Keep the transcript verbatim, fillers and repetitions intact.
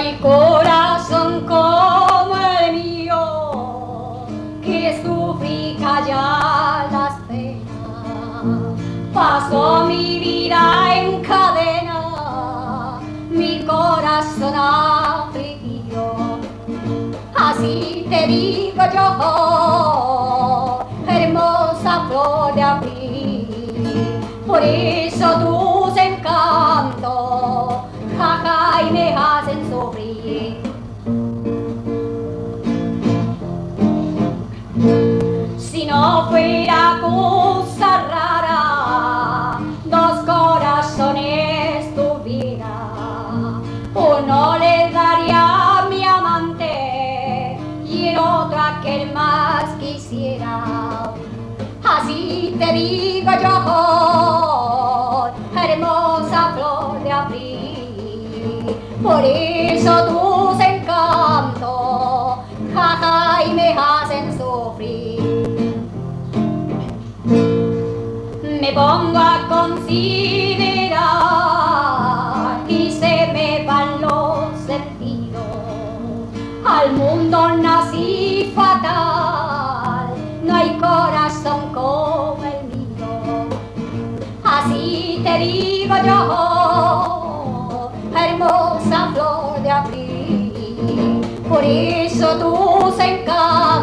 hay corazón como el mío que sufrí callar las penas. Pasó mi vida en cadena, mi corazón afligido. Así te digo yo, hermosa flor de abril, por eso tus encantos jaja y me hacen sufrir. Si no fuera cosa rara, dos corazones tuviera, uno le daría a mi amante y el otro a quien más quisiera. Así te digo yo, hermosa flor de abril, por eso tus encantos jaja y me hacen sufrir. Me pongo a considerar y se me van los sentidos. Al mundo nací fatal, no hay corazón como el mío. Así te digo yo, hermosa flor de abril, por eso tus encantos